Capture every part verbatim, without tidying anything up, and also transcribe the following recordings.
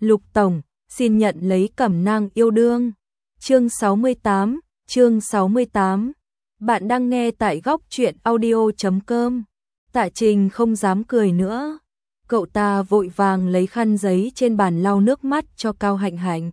Lục Tổng, xin nhận lấy cẩm nang yêu đương. Chương sáu mươi tám, chương sáu mươi tám. Bạn đang nghe tại góc truyện audio chấm com. Tạ Trình không dám cười nữa. Cậu ta vội vàng lấy khăn giấy trên bàn lau nước mắt cho Cao Hạnh Hạnh.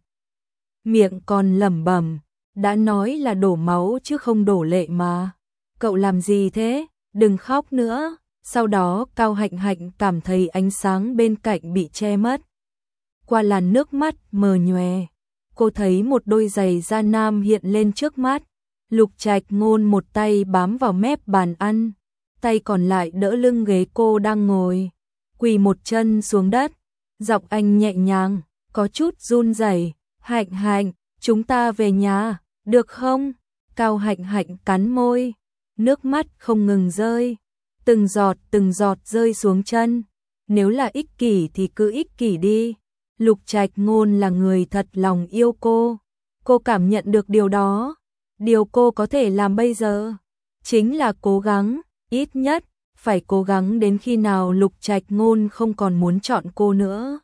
Miệng còn lẩm bẩm, đã nói là đổ máu chứ không đổ lệ mà. Cậu làm gì thế? Đừng khóc nữa. Sau đó Cao Hạnh Hạnh cảm thấy ánh sáng bên cạnh bị che mất. Qua làn nước mắt mờ nhòe, cô thấy một đôi giày da nam hiện lên trước mắt. Lục Trạch Ngôn một tay bám vào mép bàn ăn, tay còn lại đỡ lưng ghế cô đang ngồi, quỳ một chân xuống đất. Giọng anh nhẹ nhàng, có chút run rẩy. Hạnh Hạnh, chúng ta về nhà, được không? Cao Hạnh Hạnh cắn môi, nước mắt không ngừng rơi, từng giọt từng giọt rơi xuống chân. Nếu là ích kỷ thì cứ ích kỷ đi. Lục Trạch Ngôn là người thật lòng yêu cô. Cô cảm nhận được điều đó. Điều cô có thể làm bây giờ chính là cố gắng, ít nhất phải cố gắng đến khi nào Lục Trạch Ngôn không còn muốn chọn cô nữa.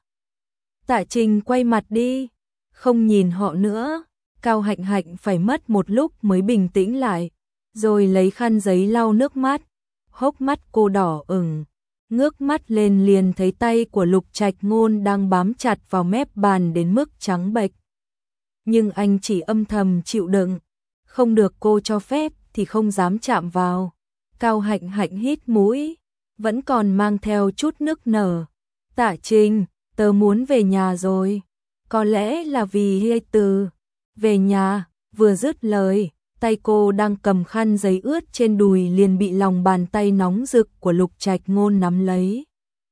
Tạ Trình quay mặt đi, không nhìn họ nữa. Cao Hạnh Hạnh phải mất một lúc mới bình tĩnh lại, rồi lấy khăn giấy lau nước mắt. Hốc mắt cô đỏ ửng, ngước mắt lên liền thấy tay của Lục Trạch Ngôn đang bám chặt vào mép bàn đến mức trắng bệch. Nhưng anh chỉ âm thầm chịu đựng, không được cô cho phép thì không dám chạm vào. Cao Hạnh Hạnh hít mũi, vẫn còn mang theo chút nức nở. Tạ Trình, tớ muốn về nhà rồi. Có lẽ là vì hy từ về nhà, vừa dứt lời, tay cô đang cầm khăn giấy ướt trên đùi liền bị lòng bàn tay nóng rực của Lục Trạch Ngôn nắm lấy.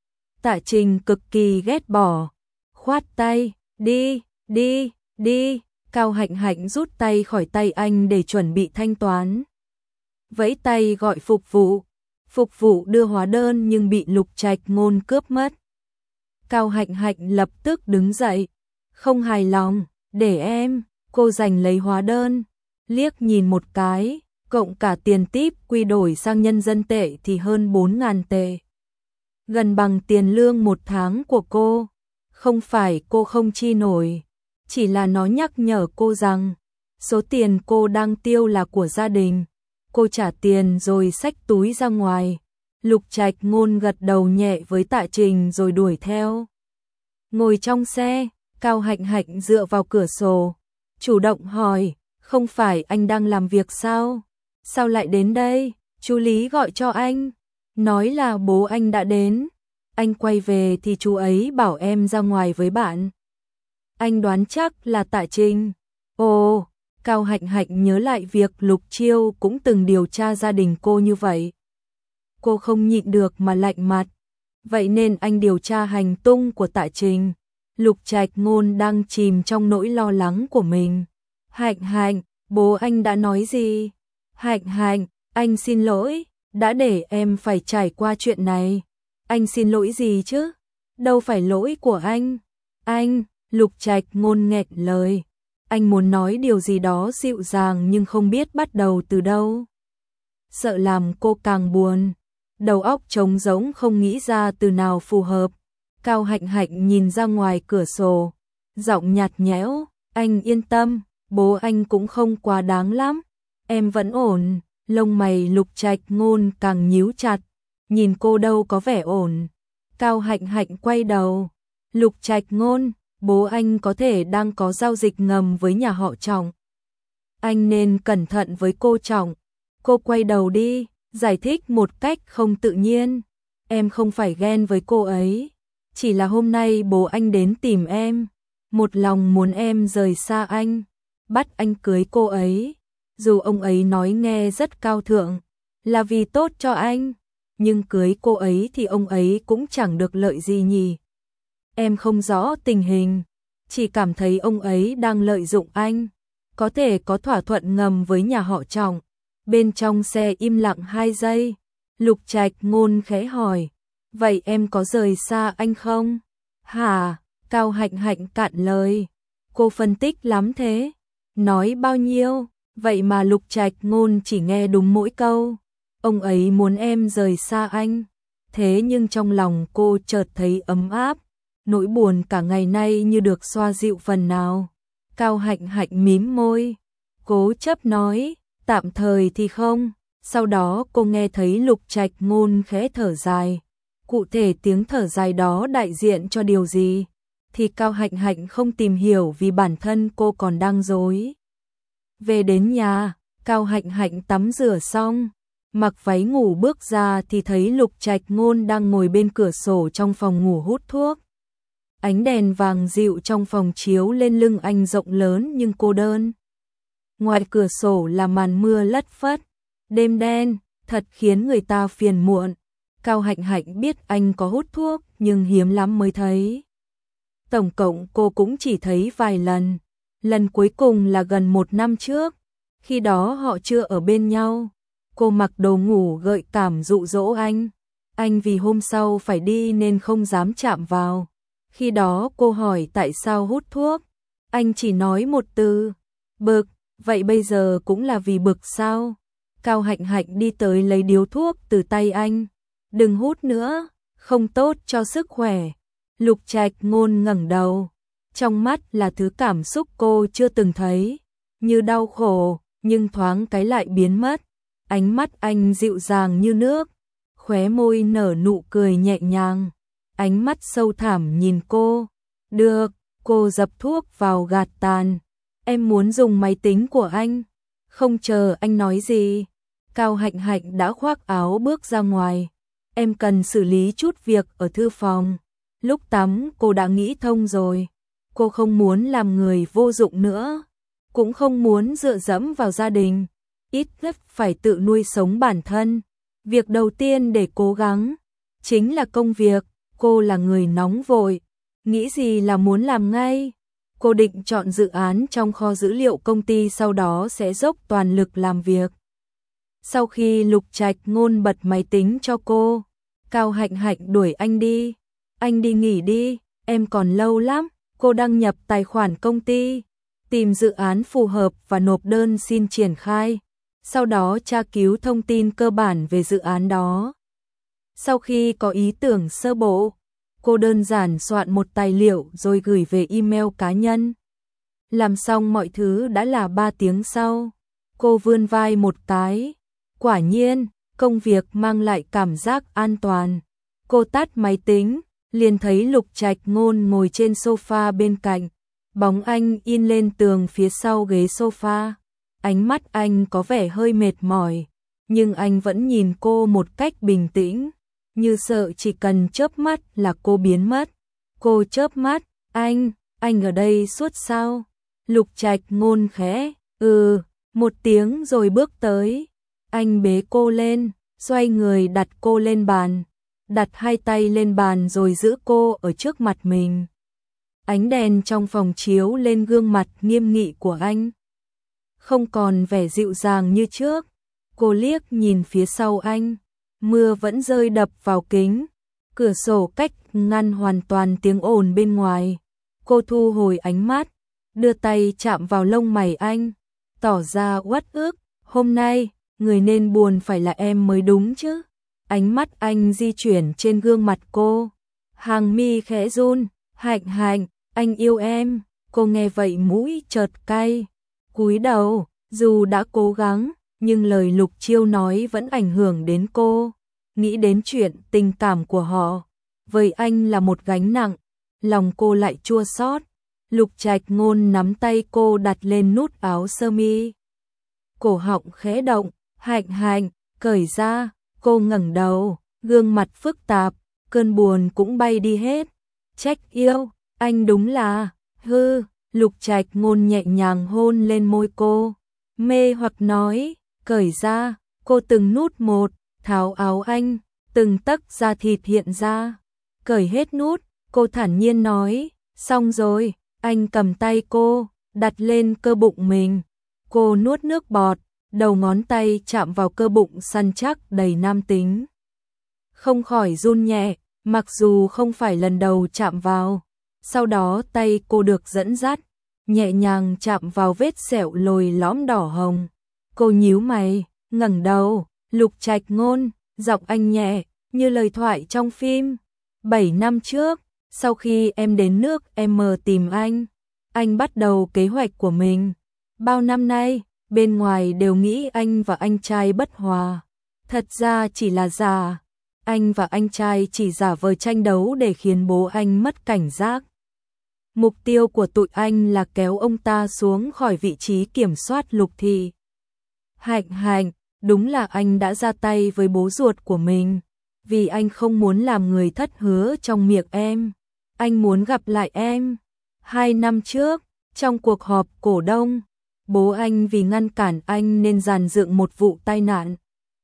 Tạ Trình cực kỳ ghét bỏ, khoát tay, đi, đi, đi. Cao Hạnh Hạnh rút tay khỏi tay anh để chuẩn bị thanh toán. Vẫy tay gọi phục vụ. Phục vụ đưa hóa đơn nhưng bị Lục Trạch Ngôn cướp mất. Cao Hạnh Hạnh lập tức đứng dậy, không hài lòng, để em. Cô giành lấy hóa đơn, liếc nhìn một cái, cộng cả tiền típ quy đổi sang nhân dân tệ thì hơn bốn ngàn tệ. Gần bằng tiền lương một tháng của cô. Không phải cô không chi nổi, chỉ là nó nhắc nhở cô rằng số tiền cô đang tiêu là của gia đình. Cô trả tiền rồi xách túi ra ngoài. Lục Trạch Ngôn gật đầu nhẹ với Tạ Trình rồi đuổi theo. Ngồi trong xe, Cao Hạnh Hạnh dựa vào cửa sổ, chủ động hỏi, không phải anh đang làm việc sao? Sao lại đến đây? Chú Lý gọi cho anh, nói là bố anh đã đến. Anh quay về thì chú ấy bảo em ra ngoài với bạn. Anh đoán chắc là Tạ Trình. Ồ, Cao Hạnh Hạnh nhớ lại việc Lục Chiêu cũng từng điều tra gia đình cô như vậy. Cô không nhịn được mà lạnh mặt. Vậy nên anh điều tra hành tung của Tạ Trình. Lục Trạch Ngôn đang chìm trong nỗi lo lắng của mình. Hạnh Hạnh, bố anh đã nói gì? Hạnh Hạnh, anh xin lỗi, đã để em phải trải qua chuyện này. Anh xin lỗi gì chứ? Đâu phải lỗi của anh. Anh, Lục Trạch Ngôn nghẹn lời. Anh muốn nói điều gì đó dịu dàng nhưng không biết bắt đầu từ đâu. Sợ làm cô càng buồn. Đầu óc trống rỗng không nghĩ ra từ nào phù hợp. Cao Hạnh Hạnh nhìn ra ngoài cửa sổ, giọng nhạt nhẽo, anh yên tâm, bố anh cũng không quá đáng lắm. Em vẫn ổn. Lông mày Lục Trạch Ngôn càng nhíu chặt, nhìn cô đâu có vẻ ổn. Cao Hạnh Hạnh quay đầu. Lục Trạch Ngôn, bố anh có thể đang có giao dịch ngầm với nhà họ Trọng. Anh nên cẩn thận với cô Trọng. Cô quay đầu đi, giải thích một cách không tự nhiên. Em không phải ghen với cô ấy. Chỉ là hôm nay bố anh đến tìm em. Một lòng muốn em rời xa anh. Bắt anh cưới cô ấy. Dù ông ấy nói nghe rất cao thượng, là vì tốt cho anh. Nhưng cưới cô ấy thì ông ấy cũng chẳng được lợi gì nhỉ. Em không rõ tình hình, chỉ cảm thấy ông ấy đang lợi dụng anh. Có thể có thỏa thuận ngầm với nhà họ Trọng. Bên trong xe im lặng hai giây. Lục Trạch Ngôn khẽ hỏi, vậy em có rời xa anh không? Hả? Cao Hạnh Hạnh cạn lời. Cô phân tích lắm thế. Nói bao nhiêu? Vậy mà Lục Trạch Ngôn chỉ nghe đúng mỗi câu. Ông ấy muốn em rời xa anh. Thế nhưng trong lòng cô chợt thấy ấm áp. nỗi buồn cả ngày nay như được xoa dịu phần nào. Cao Hạnh Hạnh mím môi, cố chấp nói, tạm thời thì không. Sau đó cô nghe thấy Lục Trạch Ngôn khẽ thở dài. Cụ thể tiếng thở dài đó đại diện cho điều gì thì Cao Hạnh Hạnh không tìm hiểu vì bản thân cô còn đang rối. Về đến nhà, Cao Hạnh Hạnh tắm rửa xong, mặc váy ngủ bước ra thì thấy Lục Trạch Ngôn đang ngồi bên cửa sổ trong phòng ngủ hút thuốc. Ánh đèn vàng dịu trong phòng chiếu lên lưng anh rộng lớn nhưng cô đơn. Ngoài cửa sổ là màn mưa lất phất, đêm đen, thật khiến người ta phiền muộn. Cao Hạnh Hạnh biết anh có hút thuốc nhưng hiếm lắm mới thấy. Tổng cộng cô cũng chỉ thấy vài lần. Lần cuối cùng là gần một năm trước, khi đó họ chưa ở bên nhau. Cô mặc đồ ngủ gợi cảm dụ dỗ anh. Anh vì hôm sau phải đi nên không dám chạm vào. Khi đó cô hỏi tại sao hút thuốc. Anh chỉ nói một từ, bực. Vậy bây giờ cũng là vì bực sao? Cao Hạnh Hạnh đi tới lấy điếu thuốc từ tay anh. Đừng hút nữa, không tốt cho sức khỏe. Lục Trạch Ngôn ngẩng đầu. Trong mắt là thứ cảm xúc cô chưa từng thấy. Như đau khổ, nhưng thoáng cái lại biến mất. Ánh mắt anh dịu dàng như nước. Khóe môi nở nụ cười nhẹ nhàng. Ánh mắt sâu thẳm nhìn cô. Được, cô dập thuốc vào gạt tàn. Em muốn dùng máy tính của anh. Không chờ anh nói gì, Cao Hạnh Hạnh đã khoác áo bước ra ngoài. Em cần xử lý chút việc ở thư phòng. Lúc tắm cô đã nghĩ thông rồi. Cô không muốn làm người vô dụng nữa. Cũng không muốn dựa dẫm vào gia đình. Ít nhất phải tự nuôi sống bản thân. Việc đầu tiên để cố gắng chính là công việc. Cô là người nóng vội. Nghĩ gì là muốn làm ngay. Cô định chọn dự án trong kho dữ liệu công ty, sau đó sẽ dốc toàn lực làm việc. Sau khi Lục Trạch Ngôn bật máy tính cho cô, Cao Hạnh Hạnh đuổi anh đi. Anh đi nghỉ đi, em còn lâu lắm. Cô đăng nhập tài khoản công ty, tìm dự án phù hợp và nộp đơn xin triển khai. Sau đó tra cứu thông tin cơ bản về dự án đó. Sau khi có ý tưởng sơ bộ, cô đơn giản soạn một tài liệu rồi gửi về email cá nhân. Làm xong mọi thứ đã là ba tiếng sau. Cô vươn vai một cái. Quả nhiên, công việc mang lại cảm giác an toàn. Cô tắt máy tính, liền thấy Lục Trạch Ngôn ngồi trên sofa bên cạnh. Bóng anh in lên tường phía sau ghế sofa. Ánh mắt anh có vẻ hơi mệt mỏi, nhưng anh vẫn nhìn cô một cách bình tĩnh, như sợ chỉ cần chớp mắt là cô biến mất. Cô chớp mắt, anh, anh ở đây suốt sao? Lục Trạch Ngôn khẽ, ừ, một tiếng rồi bước tới. Anh bế cô lên, xoay người đặt cô lên bàn, đặt hai tay lên bàn rồi giữ cô ở trước mặt mình. Ánh đèn trong phòng chiếu lên gương mặt nghiêm nghị của anh. Không còn vẻ dịu dàng như trước. Cô liếc nhìn phía sau anh. Mưa vẫn rơi đập vào kính. Cửa sổ cách ngăn hoàn toàn tiếng ồn bên ngoài. Cô thu hồi ánh mắt, đưa tay chạm vào lông mày anh, tỏ ra uất ức. Hôm nay, người nên buồn phải là em mới đúng chứ. Ánh mắt anh di chuyển trên gương mặt cô. Hàng mi khẽ run. Hạnh Hạnh, anh yêu em. Cô nghe vậy mũi chợt cay. Cúi đầu, dù đã cố gắng, nhưng lời Lục Chiêu nói vẫn ảnh hưởng đến cô. Nghĩ đến chuyện tình cảm của họ, với anh là một gánh nặng, lòng cô lại chua xót. Lục Trạch Ngôn nắm tay cô đặt lên nút áo sơ mi. Cổ họng khẽ động, Hạnh Hạnh, cởi ra. Cô ngẩng đầu, gương mặt phức tạp, cơn buồn cũng bay đi hết. Trách yêu, anh đúng là, hư. Lục Trạch Ngôn nhẹ nhàng hôn lên môi cô, mê hoặc nói, cởi ra. Cô từng nút một, tháo áo anh, từng tấc da thịt hiện ra. Cởi hết nút, cô thản nhiên nói, xong rồi. Anh cầm tay cô, đặt lên cơ bụng mình. Cô nuốt nước bọt, đầu ngón tay chạm vào cơ bụng săn chắc đầy nam tính. Không khỏi run nhẹ, mặc dù không phải lần đầu chạm vào. Sau đó tay cô được dẫn dắt, nhẹ nhàng chạm vào vết sẹo lồi lõm đỏ hồng. Cô nhíu mày, ngẩng đầu. Lục Trạch Ngôn, giọng anh nhẹ, như lời thoại trong phim. Bảy năm trước, Sau khi em đến nước em tìm anh, anh bắt đầu kế hoạch của mình. Bao năm nay, bên ngoài đều nghĩ anh và anh trai bất hòa. Thật ra chỉ là giả. Anh và anh trai chỉ giả vờ tranh đấu để khiến bố anh mất cảnh giác. Mục tiêu của tụi anh là kéo ông ta xuống khỏi vị trí kiểm soát Lục Thị. Hạnh Hạnh, đúng là anh đã ra tay với bố ruột của mình, vì anh không muốn làm người thất hứa trong miệng em. Anh muốn gặp lại em. Hai năm trước, trong cuộc họp cổ đông, bố anh vì ngăn cản anh nên dàn dựng một vụ tai nạn.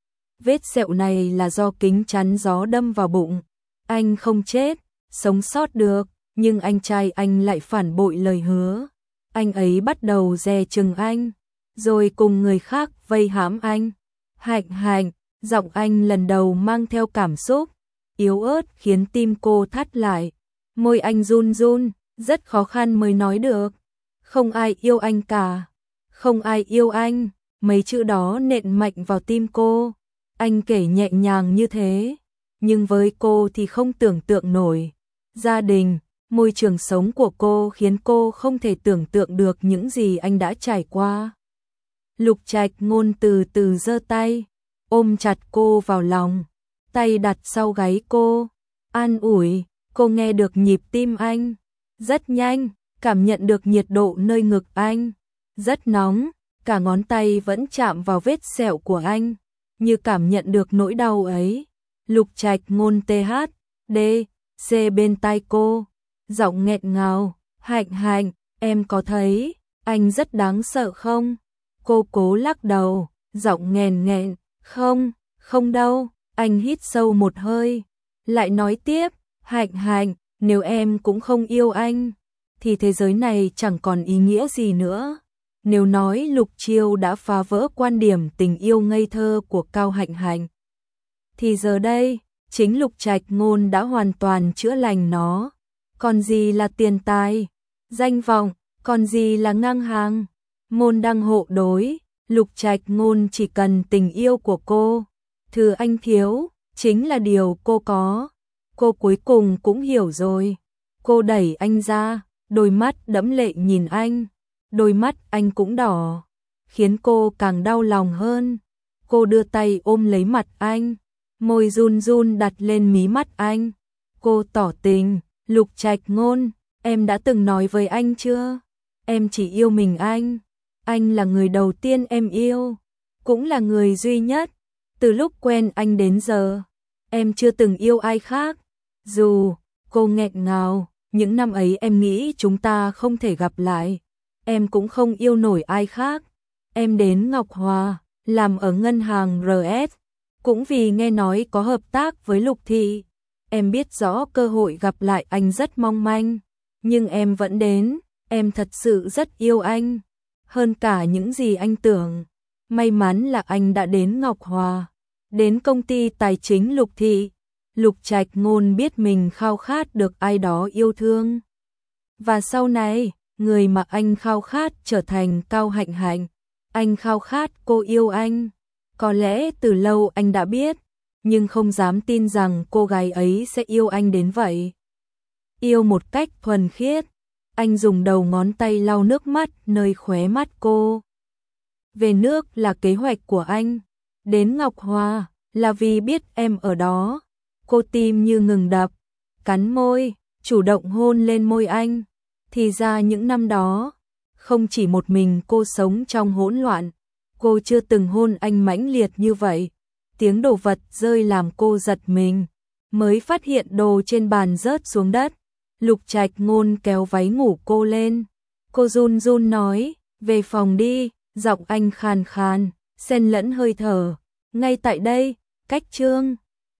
Vết sẹo này là do kính chắn gió đâm vào bụng. Anh không chết, sống sót được, nhưng anh trai anh lại phản bội lời hứa. Anh ấy bắt đầu dè chừng anh, rồi cùng người khác vây hãm anh. Hạnh Hạnh, giọng anh lần đầu mang theo cảm xúc, yếu ớt khiến tim cô thắt lại. Môi anh run run, rất khó khăn mới nói được. Không ai yêu anh cả. Không ai yêu anh. Mấy chữ đó nện mạnh vào tim cô. Anh kể nhẹ nhàng như thế, nhưng với cô thì không tưởng tượng nổi. Gia đình, môi trường sống của cô khiến cô không thể tưởng tượng được những gì anh đã trải qua. Lục Trạch Ngôn từ từ giơ tay, ôm chặt cô vào lòng, tay đặt sau gáy cô, an ủi. Cô nghe được nhịp tim anh, rất nhanh, cảm nhận được nhiệt độ nơi ngực anh, rất nóng, cả ngón tay vẫn chạm vào vết sẹo của anh, như cảm nhận được nỗi đau ấy. Lục Trạch Ngôn tê hát đê xê bên tai cô, giọng nghẹn ngào, Hạnh Hạnh, em có thấy anh rất đáng sợ không? Cô cố lắc đầu, giọng nghèn nghẹn, không, không đâu. Anh hít sâu một hơi, lại nói tiếp, Hạnh Hạnh, nếu em cũng không yêu anh, thì thế giới này chẳng còn ý nghĩa gì nữa. Nếu nói Lục Chiêu đã phá vỡ quan điểm tình yêu ngây thơ của Cao Hạnh Hạnh, thì giờ đây, chính Lục Trạch Ngôn đã hoàn toàn chữa lành nó. Còn gì là tiền tài, danh vọng, còn gì là ngang hàng, môn đăng hộ đối. Lục Trạch Ngôn chỉ cần tình yêu của cô. Thứ anh thiếu, chính là điều cô có. Cô cuối cùng cũng hiểu rồi. Cô đẩy anh ra, đôi mắt đẫm lệ nhìn anh. Đôi mắt anh cũng đỏ, khiến cô càng đau lòng hơn. Cô đưa tay ôm lấy mặt anh, môi run run đặt lên mí mắt anh. Cô tỏ tình, Lục Trạch Ngôn, em đã từng nói với anh chưa? Em chỉ yêu mình anh. Anh là người đầu tiên em yêu, cũng là người duy nhất. Từ lúc quen anh đến giờ, em chưa từng yêu ai khác. Dù, cô nghẹn ngào, những năm ấy em nghĩ chúng ta không thể gặp lại. Em cũng không yêu nổi ai khác. Em đến Ngọc Hòa, làm ở ngân hàng rờ ét, cũng vì nghe nói có hợp tác với Lục Thị. Em biết rõ cơ hội gặp lại anh rất mong manh, nhưng em vẫn đến. Em thật sự rất yêu anh, hơn cả những gì anh tưởng. May mắn là anh đã đến Ngọc Hòa, đến công ty tài chính Lục Thị. Lục Trạch Ngôn biết mình khao khát được ai đó yêu thương. Và sau này, người mà anh khao khát trở thành Cao Hạnh Hạnh. Anh khao khát cô yêu anh. Có lẽ từ lâu anh đã biết, nhưng không dám tin rằng cô gái ấy sẽ yêu anh đến vậy. Yêu một cách thuần khiết. Anh dùng đầu ngón tay lau nước mắt nơi khóe mắt cô. Về nước là kế hoạch của anh. Đến Ngọc Hòa là vì biết em ở đó. Cô tim như ngừng đập, cắn môi, chủ động hôn lên môi anh. Thì ra những năm đó, không chỉ một mình cô sống trong hỗn loạn, cô chưa từng hôn anh mãnh liệt như vậy. Tiếng đồ vật rơi làm cô giật mình, mới phát hiện đồ trên bàn rớt xuống đất. Lục Trạch Ngôn kéo váy ngủ cô lên. Cô run run nói, về phòng đi, giọng anh khàn khàn, xen lẫn hơi thở. Ngay tại đây, cách Trương